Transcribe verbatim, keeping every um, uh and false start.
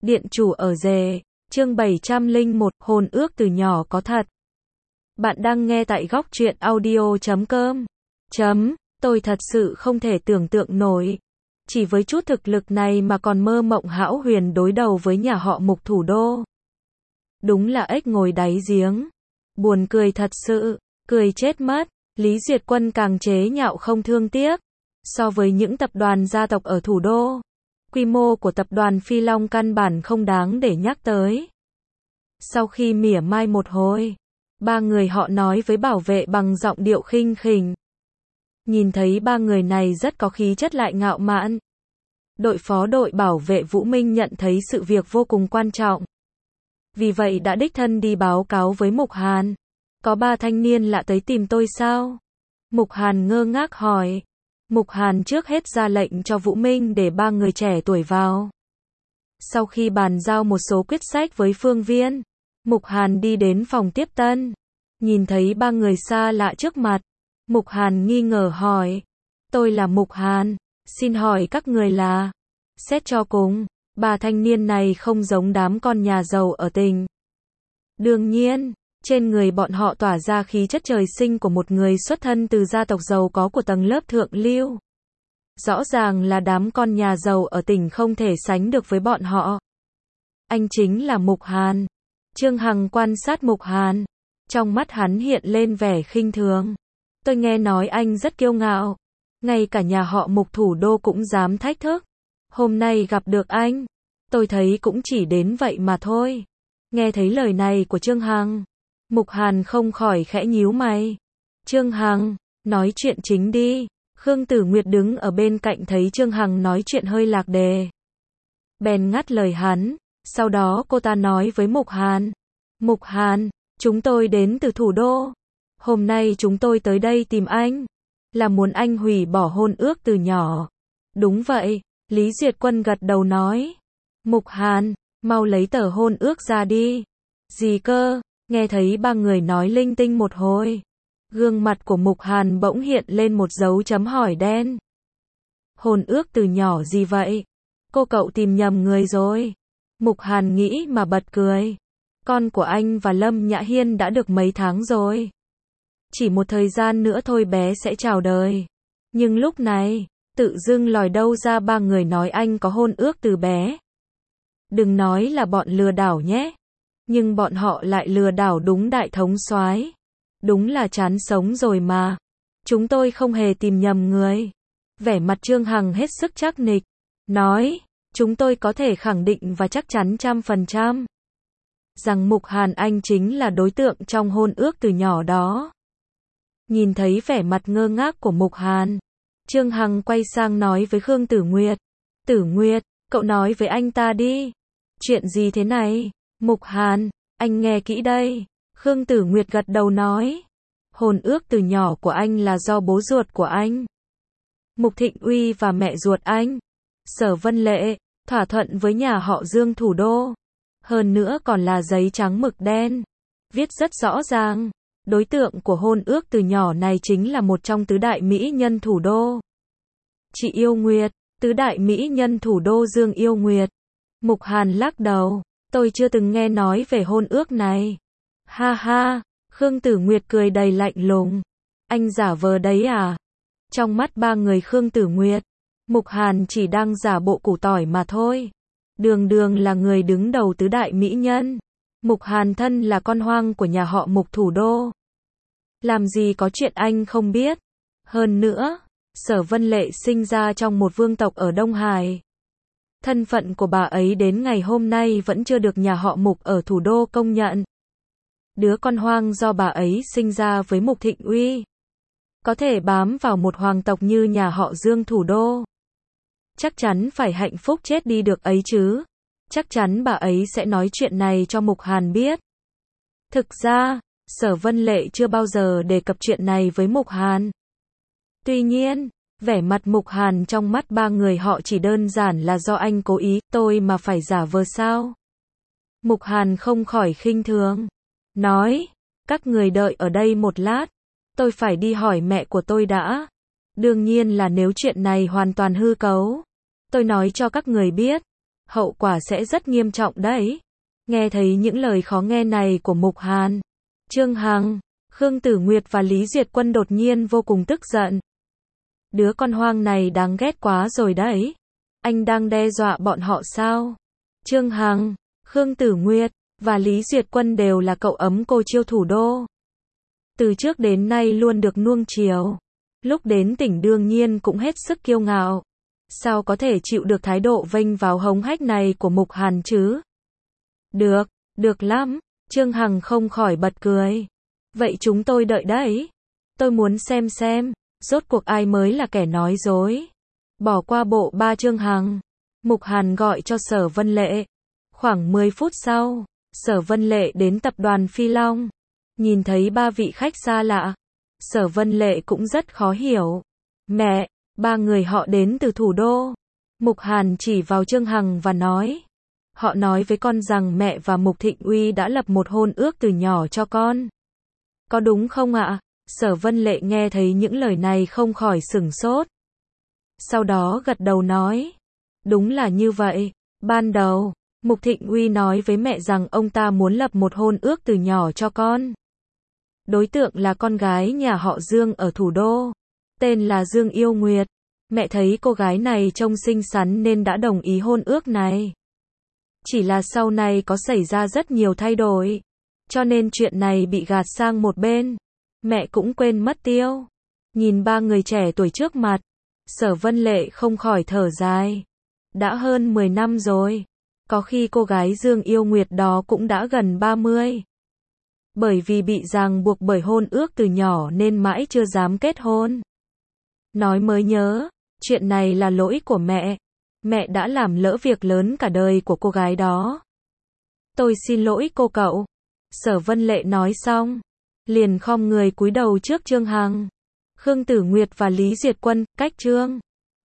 Điện chủ ở rể, chương bảy trăm lẻ một, hôn ước từ nhỏ có thật. Bạn đang nghe tại góc truyện audio chấm com. Chấm, tôi thật sự không thể tưởng tượng nổi. Chỉ với chút thực lực này mà còn mơ mộng hão huyền đối đầu với nhà họ Mục thủ đô. Đúng là ếch ngồi đáy giếng. Buồn cười thật sự, cười chết mất. Lý Duyệt Quân càng chế nhạo không thương tiếc. So với những tập đoàn gia tộc ở thủ đô, quy mô của tập đoàn Phi Long căn bản không đáng để nhắc tới. Sau khi mỉa mai một hồi, ba người họ nói với bảo vệ bằng giọng điệu khinh khỉnh. Nhìn thấy ba người này rất có khí chất lại ngạo mạn. Đội phó đội bảo vệ Vũ Minh nhận thấy sự việc vô cùng quan trọng. Vì vậy đã đích thân đi báo cáo với Mục Hàn. Có ba thanh niên lạ tới tìm tôi sao? Mục Hàn ngơ ngác hỏi. Mục Hàn trước hết ra lệnh cho Vũ Minh để ba người trẻ tuổi vào. Sau khi bàn giao một số quyết sách với Phương Viên, Mục Hàn đi đến phòng tiếp tân. Nhìn thấy ba người xa lạ trước mặt, Mục Hàn nghi ngờ hỏi. Tôi là Mục Hàn, xin hỏi các người là? Xét cho cùng, ba thanh niên này không giống đám con nhà giàu ở tỉnh. Đương nhiên, trên người bọn họ tỏa ra khí chất trời sinh của một người xuất thân từ gia tộc giàu có của tầng lớp thượng lưu. Rõ ràng là đám con nhà giàu ở tỉnh không thể sánh được với bọn họ. Anh chính là Mục Hàn. Trương Hằng quan sát Mục Hàn. Trong mắt hắn hiện lên vẻ khinh thường. Tôi nghe nói anh rất kiêu ngạo. Ngay cả nhà họ Mục thủ đô cũng dám thách thức. Hôm nay gặp được anh, tôi thấy cũng chỉ đến vậy mà thôi. Nghe thấy lời này của Trương Hằng, Mục Hàn không khỏi khẽ nhíu mày. Trương Hằng, nói chuyện chính đi. Khương Tử Nguyệt đứng ở bên cạnh thấy Trương Hằng nói chuyện hơi lạc đề, bèn ngắt lời hắn. Sau đó cô ta nói với Mục Hàn. Mục Hàn, chúng tôi đến từ thủ đô. Hôm nay chúng tôi tới đây tìm anh, là muốn anh hủy bỏ hôn ước từ nhỏ. Đúng vậy, Lý Duyệt Quân gật đầu nói. Mục Hàn, mau lấy tờ hôn ước ra đi. Gì cơ? Nghe thấy ba người nói linh tinh một hồi, gương mặt của Mục Hàn bỗng hiện lên một dấu chấm hỏi đen. Hôn ước từ nhỏ gì vậy? Cô cậu tìm nhầm người rồi. Mục Hàn nghĩ mà bật cười. Con của anh và Lâm Nhã Hiên đã được mấy tháng rồi. Chỉ một thời gian nữa thôi bé sẽ chào đời. Nhưng lúc này, tự dưng lòi đâu ra ba người nói anh có hôn ước từ bé. Đừng nói là bọn lừa đảo nhé. Nhưng bọn họ lại lừa đảo đúng đại thống soái. Đúng là chán sống rồi mà. Chúng tôi không hề tìm nhầm người. Vẻ mặt Trương Hằng hết sức chắc nịch. Nói, chúng tôi có thể khẳng định và chắc chắn trăm phần trăm rằng Mục Hàn anh chính là đối tượng trong hôn ước từ nhỏ đó. Nhìn thấy vẻ mặt ngơ ngác của Mục Hàn, Trương Hằng quay sang nói với Khương Tử Nguyệt. Tử Nguyệt, cậu nói với anh ta đi. Chuyện gì thế này? Mục Hàn, anh nghe kỹ đây. Khương Tử Nguyệt gật đầu nói. Hôn ước từ nhỏ của anh là do bố ruột của anh, Mục Thịnh Uy và mẹ ruột anh, Sở Vân Lệ, thỏa thuận với nhà họ Dương thủ đô. Hơn nữa còn là giấy trắng mực đen. Viết rất rõ ràng. Đối tượng của hôn ước từ nhỏ này chính là một trong tứ đại mỹ nhân thủ đô. Chị Yêu Nguyệt, tứ đại mỹ nhân thủ đô Dương Yêu Nguyệt. Mục Hàn lắc đầu. Tôi chưa từng nghe nói về hôn ước này. Ha ha, Khương Tử Nguyệt cười đầy lạnh lùng. Anh giả vờ đấy à? Trong mắt ba người Khương Tử Nguyệt, Mục Hàn chỉ đang giả bộ củ tỏi mà thôi. Đường đường là người đứng đầu tứ đại mỹ nhân. Mục Hàn thân là con hoang của nhà họ Mục thủ đô. Làm gì có chuyện anh không biết. Hơn nữa, Sở Vân Lệ sinh ra trong một vương tộc ở Đông Hải. Thân phận của bà ấy đến ngày hôm nay vẫn chưa được nhà họ Mục ở thủ đô công nhận. Đứa con hoang do bà ấy sinh ra với Mục Thịnh Uy, có thể bám vào một hoàng tộc như nhà họ Dương thủ đô. Chắc chắn phải hạnh phúc chết đi được ấy chứ. Chắc chắn bà ấy sẽ nói chuyện này cho Mục Hàn biết. Thực ra, Sở Vân Lệ chưa bao giờ đề cập chuyện này với Mục Hàn. Tuy nhiên, vẻ mặt Mục Hàn trong mắt ba người họ chỉ đơn giản là do anh cố ý. Tôi mà phải giả vờ sao? Mục Hàn không khỏi khinh thường. Nói, các người đợi ở đây một lát. Tôi phải đi hỏi mẹ của tôi đã. Đương nhiên là nếu chuyện này hoàn toàn hư cấu, tôi nói cho các người biết. hậu quả sẽ rất nghiêm trọng đấy. Nghe thấy những lời khó nghe này của Mục Hàn, Trương Hằng, Khương Tử Nguyệt và Lý Duyệt Quân đột nhiên vô cùng tức giận. Đứa con hoang này đáng ghét quá rồi đấy. Anh đang đe dọa bọn họ sao? Trương Hằng, Khương Tử Nguyệt và Lý Duyệt Quân đều là cậu ấm cô chiêu thủ đô. Từ trước đến nay luôn được nuông chiều. Lúc đến tỉnh đương nhiên cũng hết sức kiêu ngạo. Sao có thể chịu được thái độ vênh vào hống hách này của Mục Hàn chứ? Được, được lắm. Trương Hằng không khỏi bật cười. Vậy chúng tôi đợi đấy. Tôi muốn xem xem, rốt cuộc ai mới là kẻ nói dối. Bỏ qua bộ ba Trương Hằng, Mục Hàn gọi cho Sở Vân Lệ. Khoảng mười phút sau, Sở Vân Lệ đến tập đoàn Phi Long. Nhìn thấy ba vị khách xa lạ, Sở Vân Lệ cũng rất khó hiểu. Mẹ, ba người họ đến từ thủ đô. Mục Hàn chỉ vào Trương Hằng và nói. Họ nói với con rằng mẹ và Mục Thịnh Uy đã lập một hôn ước từ nhỏ cho con. Có đúng không ạ? Sở Vân Lệ nghe thấy những lời này không khỏi sửng sốt. Sau đó gật đầu nói. Đúng là như vậy. Ban đầu, Mục Thịnh Uy nói với mẹ rằng ông ta muốn lập một hôn ước từ nhỏ cho con. Đối tượng là con gái nhà họ Dương ở thủ đô. Tên là Dương Yêu Nguyệt. Mẹ thấy cô gái này trông xinh xắn nên đã đồng ý hôn ước này. Chỉ là sau này có xảy ra rất nhiều thay đổi. Cho nên chuyện này bị gạt sang một bên. Mẹ cũng quên mất tiêu. Nhìn ba người trẻ tuổi trước mặt, Sở Vân Lệ không khỏi thở dài. Đã hơn mười năm rồi. Có khi cô gái Dương Yêu Nguyệt đó cũng đã gần ba mươi. Bởi vì bị ràng buộc bởi hôn ước từ nhỏ nên mãi chưa dám kết hôn. Nói mới nhớ, chuyện này là lỗi của mẹ. Mẹ đã làm lỡ việc lớn cả đời của cô gái đó. Tôi xin lỗi cô cậu. Sở Vân Lệ nói xong, liền khom người cúi đầu trước Trương Hằng, Khương Tử Nguyệt và Lý Duyệt Quân. Cách Trương